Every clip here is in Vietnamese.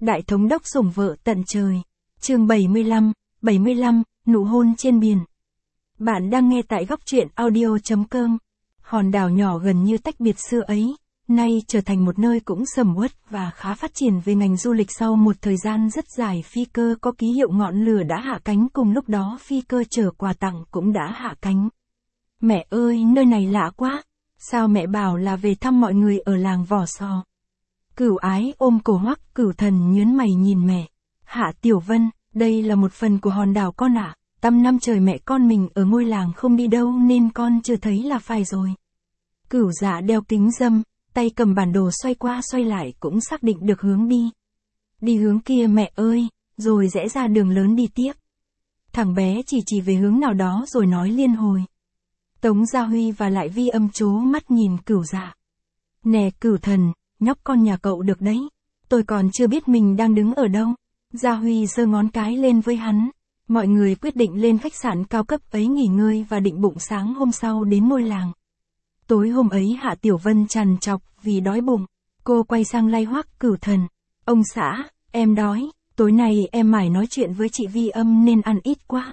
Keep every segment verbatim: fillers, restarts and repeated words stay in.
Đại thống đốc sủng vợ tận trời. Chương bảy mươi lăm, bảy mươi lăm, nụ hôn trên biển. Bạn đang nghe tại góc truyện audio chấm com. Hòn đảo nhỏ gần như tách biệt xưa ấy, nay trở thành một nơi cũng sầm uất và khá phát triển về ngành du lịch sau một thời gian rất dài. Phi cơ có ký hiệu ngọn lửa đã hạ cánh, cùng lúc đó phi cơ chở quà tặng cũng đã hạ cánh. Mẹ ơi, nơi này lạ quá. Sao mẹ bảo là về thăm mọi người ở làng Vỏ Sò? Cửu Ái ôm cổ Hoắc Cửu Thần nhướng mày nhìn mẹ. Hạ Tiểu Vân, đây là một phần của hòn đảo con ạ. À. Tăm năm trời mẹ con mình ở ngôi làng không đi đâu nên con chưa thấy là phải rồi. Cửu Dạ đeo kính râm, tay cầm bản đồ xoay qua xoay lại cũng xác định được hướng đi. Đi hướng kia mẹ ơi, rồi rẽ ra đường lớn đi tiếp. Thằng bé chỉ chỉ về hướng nào đó rồi nói liên hồi. Tống Gia Huy và lại Vi Âm chố mắt nhìn Cửu Dạ. Nè Cửu Thần, nhóc con nhà cậu được đấy. Tôi còn chưa biết mình đang đứng ở đâu. Gia Huy giơ ngón cái lên với hắn. Mọi người quyết định lên khách sạn cao cấp ấy nghỉ ngơi và định bụng sáng hôm sau đến ngôi làng. Tối hôm ấy Hạ Tiểu Vân trằn trọc vì đói bụng. Cô quay sang lay Hoắc Cửu Thần. Ông xã, em đói, tối nay em mải nói chuyện với chị Vi Âm nên ăn ít quá.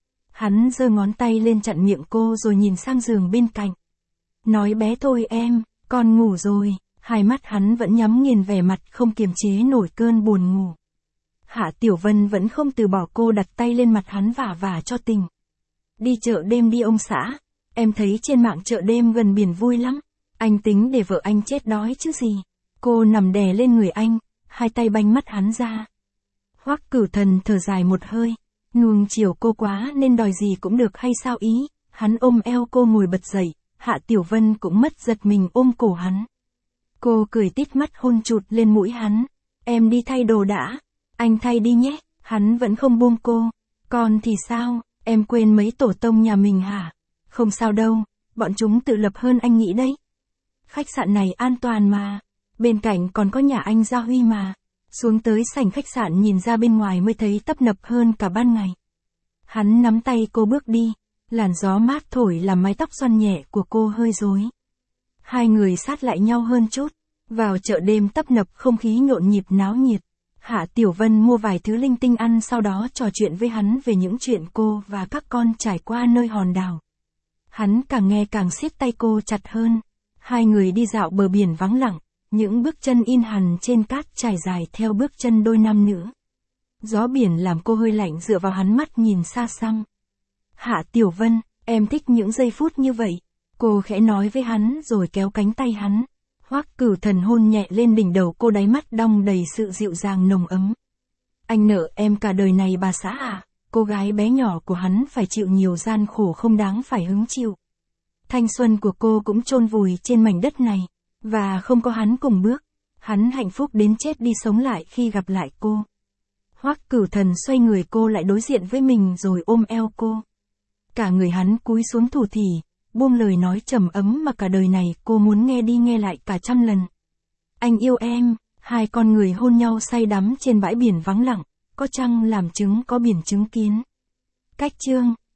Hắn giơ ngón tay lên chặn miệng cô rồi nhìn sang giường bên cạnh. Nói bé thôi em, con ngủ rồi. Hai mắt hắn vẫn nhắm nghiền, vẻ mặt không kiềm chế nổi cơn buồn ngủ. Hạ Tiểu Vân vẫn không từ bỏ, cô đặt tay lên mặt hắn vả vả cho tình. Đi chợ đêm đi ông xã. Em thấy trên mạng chợ đêm gần biển vui lắm. Anh tính để vợ anh chết đói chứ gì. Cô nằm đè lên người anh, hai tay banh mắt hắn ra. Hoắc Cửu Thần thở dài một hơi. Nuông chiều cô quá nên đòi gì cũng được hay sao ý. Hắn ôm eo cô ngồi bật dậy. Hạ Tiểu Vân cũng mất giật mình ôm cổ hắn. Cô cười tít mắt hôn chụt lên mũi hắn. Em đi thay đồ đã. Anh thay đi nhé. Hắn vẫn không buông cô. Còn thì sao, em quên mấy tổ tông nhà mình hả? Không sao đâu, bọn chúng tự lập hơn anh nghĩ đấy. Khách sạn này an toàn mà. Bên cạnh còn có nhà anh Gia Huy mà. Xuống tới sảnh khách sạn nhìn ra bên ngoài mới thấy tấp nập hơn cả ban ngày. Hắn nắm tay cô bước đi. Làn gió mát thổi làm mái tóc xoăn nhẹ của cô hơi rối. Hai người sát lại nhau hơn chút. Vào chợ đêm tấp nập, không khí nhộn nhịp náo nhiệt. Hạ Tiểu Vân mua vài thứ linh tinh ăn, sau đó trò chuyện với hắn về những chuyện cô và các con trải qua nơi hòn đảo. Hắn càng nghe càng siết tay cô chặt hơn. Hai người đi dạo bờ biển vắng lặng, những bước chân in hằn trên cát trải dài theo bước chân đôi nam nữ. Gió biển làm cô hơi lạnh, dựa vào hắn, mắt nhìn xa xăm. Hạ Tiểu Vân, em thích những giây phút như vậy. Cô khẽ nói với hắn rồi kéo cánh tay hắn. Hoắc Cửu Thần hôn nhẹ lên đỉnh đầu cô, đáy mắt đong đầy sự dịu dàng nồng ấm. Anh nợ em cả đời này bà xã à? Cô gái bé nhỏ của hắn phải chịu nhiều gian khổ không đáng phải hứng chịu. Thanh xuân của cô cũng chôn vùi trên mảnh đất này. Và không có hắn cùng bước, hắn hạnh phúc đến chết đi sống lại khi gặp lại cô. Hoắc Cửu Thần xoay người cô lại đối diện với mình rồi ôm eo cô. Cả người hắn cúi xuống thủ thỉ, buông lời nói trầm ấm mà cả đời này cô muốn nghe đi nghe lại cả trăm lần. Anh yêu em. Hai con người hôn nhau say đắm trên bãi biển vắng lặng, có trăng làm chứng, có biển chứng kiến. Cách chương